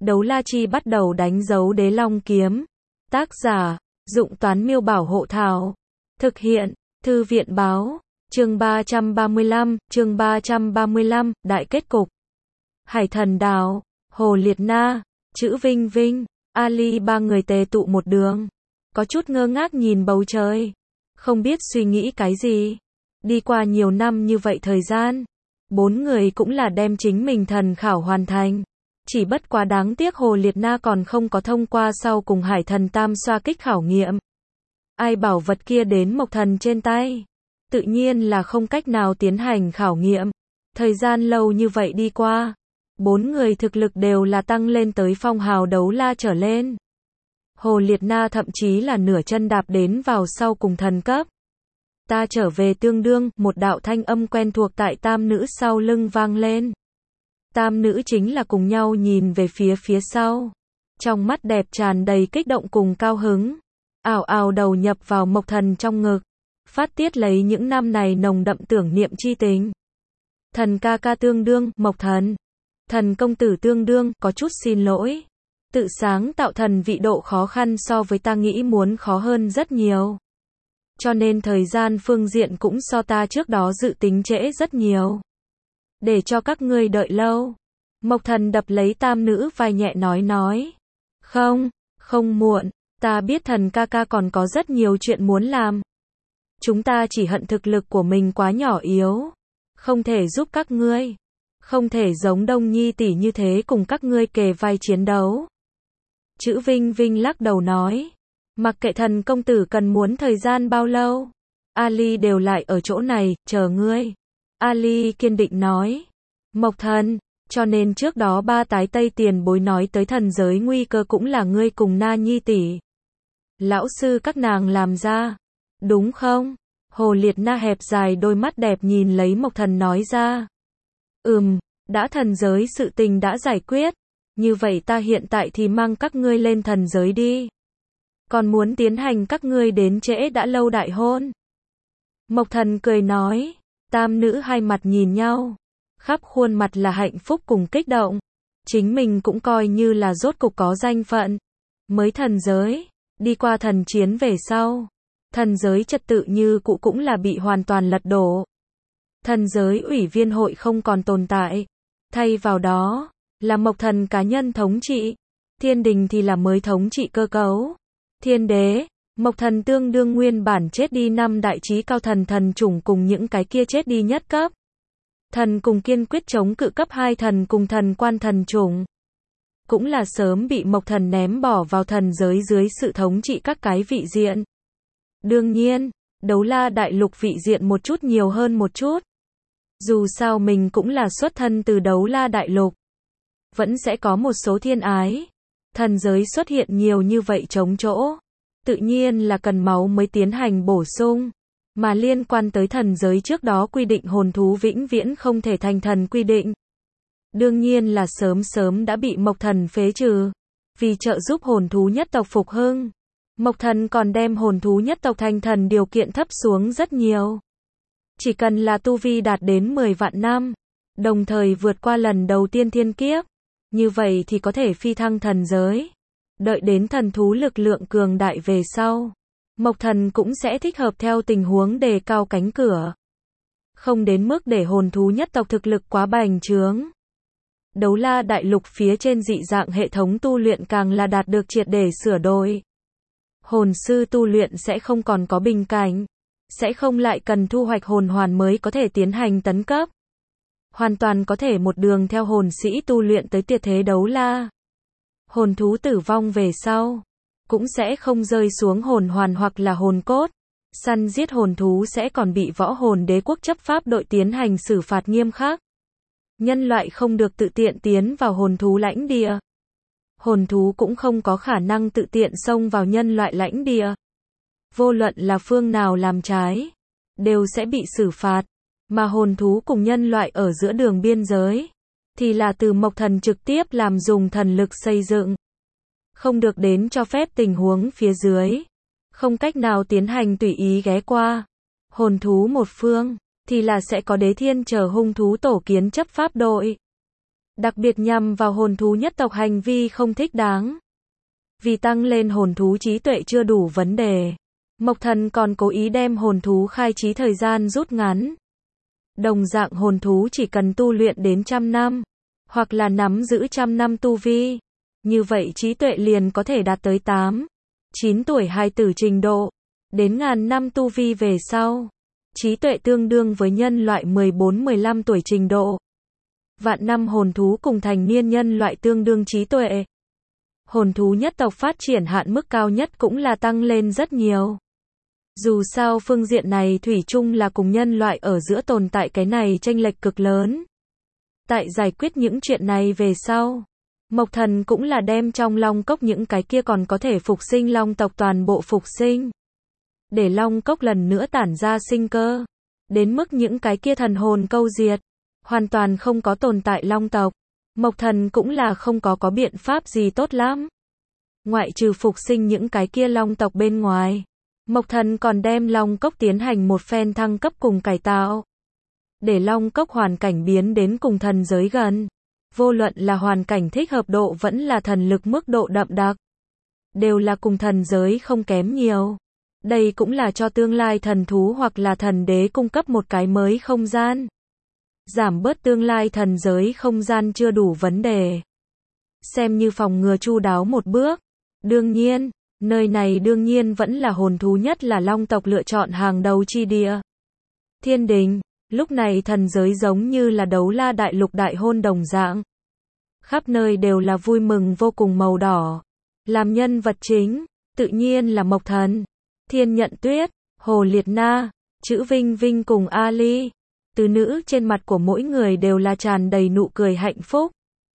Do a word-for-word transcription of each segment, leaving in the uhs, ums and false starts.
Đấu la chi bắt đầu đánh dấu đế long kiếm. Tác giả, Dụng Toán Miêu Bảo Hộ Thảo. Thực hiện, Thư viện Báo. Chương ba trăm ba mươi lăm, chương ba trăm ba mươi lăm, đại kết cục. Hải Thần Đảo, Hồ Liệt Na, Chữ Vinh Vinh, Ali ba người tề tụ một đường. Có chút ngơ ngác nhìn bầu trời. Không biết suy nghĩ cái gì. Đi qua nhiều năm như vậy thời gian. Bốn người cũng là đem chính mình thần khảo hoàn thành. Chỉ bất quá đáng tiếc Hồ Liệt Na còn không có thông qua sau cùng Hải Thần Tam xoa kích khảo nghiệm. Ai bảo vật kia đến Mộc Thần trên tay. Tự nhiên là không cách nào tiến hành khảo nghiệm. Thời gian lâu như vậy đi qua. Bốn người thực lực đều là tăng lên tới phong hào đấu la trở lên. Hồ Liệt Na thậm chí là nửa chân đạp đến vào sau cùng thần cấp. Ta trở về tương đương, một đạo thanh âm quen thuộc tại tam nữ sau lưng vang lên. Tam nữ chính là cùng nhau nhìn về phía phía sau. Trong mắt đẹp tràn đầy kích động cùng cao hứng. Ảo ảo đầu nhập vào Mộc Thần trong ngực. Phát tiết lấy những năm này nồng đậm tưởng niệm chi tình. Thần ca ca tương đương, Mộc Thần. Thần công tử tương đương, có chút xin lỗi. Tự sáng tạo thần vị độ khó khăn so với ta nghĩ muốn khó hơn rất nhiều. Cho nên thời gian phương diện cũng so ta trước đó dự tính trễ rất nhiều. Để cho các ngươi đợi lâu. Mộc Thần đập lấy tam nữ vai nhẹ nói nói. Không, không muộn, ta biết thần ca ca còn có rất nhiều chuyện muốn làm. Chúng ta chỉ hận thực lực của mình quá nhỏ yếu. Không thể giúp các ngươi. Không thể giống Đông Nhi tỷ như thế cùng các ngươi kề vai chiến đấu. Chữ Vinh Vinh lắc đầu nói. Mặc kệ thần công tử cần muốn thời gian bao lâu. Ali đều lại ở chỗ này, chờ ngươi. Ali kiên định nói. Mộc Thần, cho nên trước đó ba tái tây tiền bối nói tới thần giới nguy cơ cũng là ngươi cùng Na Nhi tỷ. Lão sư các nàng làm ra. Đúng không? Hồ Liệt Na hẹp dài đôi mắt đẹp nhìn lấy Mộc Thần nói ra. Ừm, đã thần giới sự tình đã giải quyết. Như vậy ta hiện tại thì mang các ngươi lên thần giới đi. Còn muốn tiến hành các ngươi đến trễ đã lâu đại hôn. Mộc Thần cười nói. Tam nữ hai mặt nhìn nhau. Khắp khuôn mặt là hạnh phúc cùng kích động. Chính mình cũng coi như là rốt cục có danh phận. Mới thần giới. Đi qua thần chiến về sau. Thần giới trật tự như cũ cũng là bị hoàn toàn lật đổ. Thần giới ủy viên hội không còn tồn tại. Thay vào đó, là Mộc Thần cá nhân thống trị. Thiên đình thì là mới thống trị cơ cấu. Thiên đế, Mộc Thần tương đương nguyên bản chết đi năm đại trí cao thần thần chủng cùng những cái kia chết đi nhất cấp. Thần cùng kiên quyết chống cự cấp hai thần cùng thần quan thần chủng. Cũng là sớm bị Mộc Thần ném bỏ vào thần giới dưới sự thống trị các cái vị diện. Đương nhiên, đấu la đại lục vị diện một chút nhiều hơn một chút. Dù sao mình cũng là xuất thân từ đấu la đại lục. Vẫn sẽ có một số thiên ái. Thần giới xuất hiện nhiều như vậy trống chỗ. Tự nhiên là cần máu mới tiến hành bổ sung. Mà liên quan tới thần giới trước đó quy định hồn thú vĩnh viễn không thể thành thần quy định. Đương nhiên là sớm sớm đã bị Mộc Thần phế trừ. Vì trợ giúp hồn thú nhất tộc phục hưng. Mộc Thần còn đem hồn thú nhất tộc thành thần điều kiện thấp xuống rất nhiều. Chỉ cần là tu vi đạt đến mười vạn năm. Đồng thời vượt qua lần đầu tiên thiên kiếp. Như vậy thì có thể phi thăng thần giới. Đợi đến thần thú lực lượng cường đại về sau. Mộc Thần cũng sẽ thích hợp theo tình huống đề cao cánh cửa. Không đến mức để hồn thú nhất tộc thực lực quá bành trướng. Đấu la đại lục phía trên dị dạng hệ thống tu luyện càng là đạt được triệt để sửa đổi. Hồn sư tu luyện sẽ không còn có bình cảnh. Sẽ không lại cần thu hoạch hồn hoàn mới có thể tiến hành tấn cấp. Hoàn toàn có thể một đường theo hồn sĩ tu luyện tới tuyệt thế đấu la. Hồn thú tử vong về sau. Cũng sẽ không rơi xuống hồn hoàn hoặc là hồn cốt. Săn giết hồn thú sẽ còn bị võ hồn đế quốc chấp pháp đội tiến hành xử phạt nghiêm khắc. Nhân loại không được tự tiện tiến vào hồn thú lãnh địa. Hồn thú cũng không có khả năng tự tiện xông vào nhân loại lãnh địa. Vô luận là phương nào làm trái, đều sẽ bị xử phạt. Mà hồn thú cùng nhân loại ở giữa đường biên giới, thì là từ Mộc Thần trực tiếp làm dùng thần lực xây dựng. Không được đến cho phép tình huống phía dưới. Không cách nào tiến hành tùy ý ghé qua. Hồn thú một phương, thì là sẽ có đế thiên chờ hung thú tổ kiến chấp pháp đội. đặc biệt nhằm vào hồn thú nhất tộc hành vi không thích đáng. Vì tăng lên hồn thú trí tuệ chưa đủ vấn đề, Mộc Thần còn cố ý đem hồn thú khai trí thời gian rút ngắn. Đồng dạng hồn thú chỉ cần tu luyện đến trăm năm, hoặc là nắm giữ trăm năm tu vi, như vậy trí tuệ liền có thể đạt tới tám, chín tuổi hài tử trình độ, đến ngàn năm tu vi về sau. Trí tuệ tương đương với nhân loại mười bốn mười lăm tuổi trình độ. Vạn năm hồn thú cùng thành niên nhân loại tương đương trí tuệ. Hồn thú nhất tộc phát triển hạn mức cao nhất cũng là tăng lên rất nhiều. Dù sao phương diện này thủy chung là cùng nhân loại ở giữa tồn tại cái này chênh lệch cực lớn. Tại giải quyết những chuyện này về sau, Mộc Thần cũng là đem trong long cốc những cái kia còn có thể phục sinh long tộc toàn bộ phục sinh. Để long cốc lần nữa tản ra sinh cơ. Đến mức những cái kia thần hồn câu diệt, hoàn toàn không có tồn tại long tộc. Mộc Thần cũng là không có có biện pháp gì tốt lắm. Ngoại trừ phục sinh những cái kia long tộc bên ngoài, Mộc Thần còn đem long cốc tiến hành một phen thăng cấp cùng cải tạo. Để long cốc hoàn cảnh biến đến cùng thần giới gần. Vô luận là hoàn cảnh thích hợp độ vẫn là thần lực mức độ đậm đặc, đều là cùng thần giới không kém nhiều. Đây cũng là cho tương lai thần thú hoặc là thần đế cung cấp một cái mới không gian. Giảm bớt tương lai thần giới không gian chưa đủ vấn đề. Xem như phòng ngừa chu đáo một bước. Đương nhiên, nơi này đương nhiên vẫn là hồn thú nhất là long tộc lựa chọn hàng đầu chi địa. Thiên đình, lúc này thần giới giống như là đấu la đại lục đại hôn đồng dạng. Khắp nơi đều là vui mừng vô cùng màu đỏ. Làm nhân vật chính, tự nhiên là Mộc Thần, Thiên Nhận Tuyết, Hồ Liệt Na, Chữ Vinh Vinh cùng Ali. Từ nữ trên mặt của mỗi người đều là tràn đầy nụ cười hạnh phúc.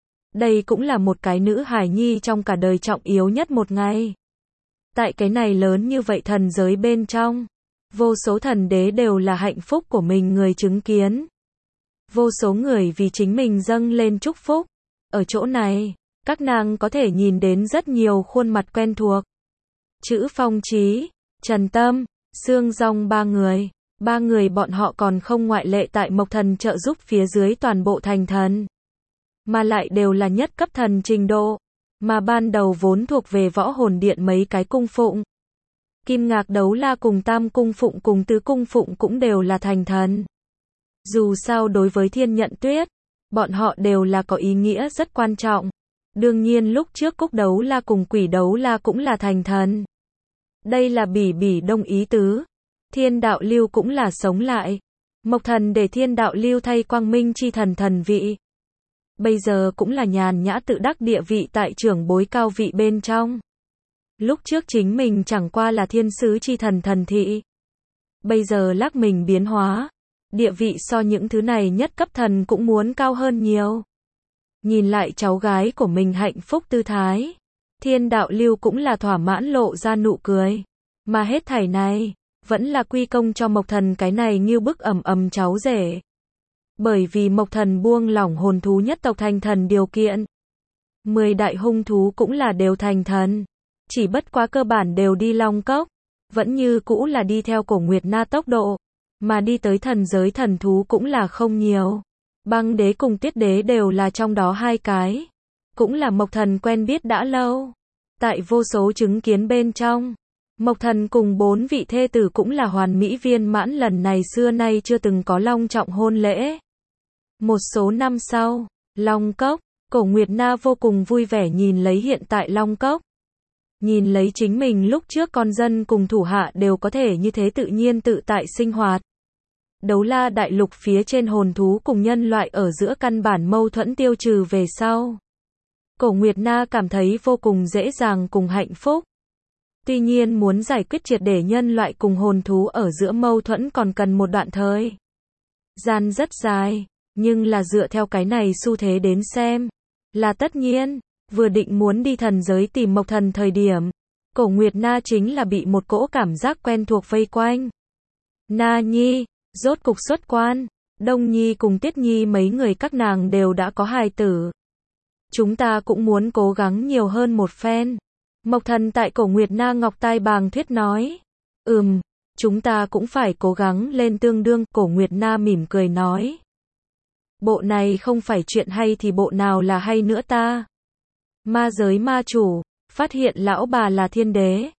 Đây cũng là một cái nữ hài nhi trong cả đời trọng yếu nhất một ngày. Tại cái này lớn như vậy thần giới bên trong, vô số thần đế đều là hạnh phúc của mình người chứng kiến. Vô số người vì chính mình dâng lên chúc phúc. Ở chỗ này, các nàng có thể nhìn đến rất nhiều khuôn mặt quen thuộc. Chữ Phong Chí, Trần Tâm, Sương Dòng ba người. Ba người bọn họ còn không ngoại lệ tại Mộc Thần trợ giúp phía dưới toàn bộ thành thần. Mà lại đều là nhất cấp thần trình độ. Mà ban đầu vốn thuộc về võ hồn điện mấy cái cung phụng. Kim Ngạc Đấu La cùng Tam Cung Phụng cùng Tứ Cung Phụng cũng đều là thành thần. Dù sao đối với Thiên Nhận Tuyết, bọn họ đều là có ý nghĩa rất quan trọng. Đương nhiên lúc trước Cúc Đấu La cùng Quỷ Đấu La cũng là thành thần. Đây là bỉ bỉ đông ý tứ. Thiên Đạo Lưu cũng là sống lại. Mộc Thần để Thiên Đạo Lưu thay Quang Minh chi thần thần vị. Bây giờ cũng là nhàn nhã tự đắc địa vị tại trưởng bối cao vị bên trong. Lúc trước chính mình chẳng qua là thiên sứ chi thần thần thị. Bây giờ lắc mình biến hóa. Địa vị so những thứ này nhất cấp thần cũng muốn cao hơn nhiều. Nhìn lại cháu gái của mình hạnh phúc tư thái. Thiên Đạo Lưu cũng là thỏa mãn lộ ra nụ cười. Mà hết thảy này, vẫn là quy công cho Mộc Thần cái này như bức ầm ầm cháu rể. Bởi vì Mộc Thần buông lỏng hồn thú nhất tộc thành thần điều kiện. Mười đại hung thú cũng là đều thành thần. Chỉ bất quá cơ bản đều đi long cốc. Vẫn như cũ là đi theo Cổ Nguyệt Na tốc độ. Mà đi tới thần giới thần thú cũng là không nhiều. Băng đế cùng Tiết đế đều là trong đó hai cái. Cũng là Mộc Thần quen biết đã lâu. Tại vô số chứng kiến bên trong, Mộc Thần cùng bốn vị thê tử cũng là hoàn mỹ viên mãn, lần này xưa nay chưa từng có long trọng hôn lễ. Một số năm sau, Long Cốc, Cổ Nguyệt Na vô cùng vui vẻ nhìn lấy hiện tại Long Cốc. Nhìn lấy chính mình lúc trước con dân cùng thủ hạ đều có thể như thế tự nhiên tự tại sinh hoạt. Đấu la đại lục phía trên hồn thú cùng nhân loại ở giữa căn bản mâu thuẫn tiêu trừ về sau. Cổ Nguyệt Na cảm thấy vô cùng dễ dàng cùng hạnh phúc. Tuy nhiên muốn giải quyết triệt để nhân loại cùng hồn thú ở giữa mâu thuẫn còn cần một đoạn thời gian rất dài, nhưng là dựa theo cái này xu thế đến xem, là tất nhiên. Vừa định muốn đi thần giới tìm Mộc Thần thời điểm, Cổ Nguyệt Na chính là bị một cỗ cảm giác quen thuộc vây quanh. Na Nhi, rốt cục xuất quan. Đông Nhi cùng Tiết Nhi mấy người các nàng đều đã có hài tử. Chúng ta cũng muốn cố gắng nhiều hơn một phen. Mộc Thần tại Cổ Nguyệt Na ngọc tai bàng thuyết nói. Ừm, chúng ta cũng phải cố gắng lên tương đương. Cổ Nguyệt Na mỉm cười nói. Bộ này không phải chuyện hay thì bộ nào là hay nữa ta? Ma giới ma chủ, phát hiện lão bà là thiên đế.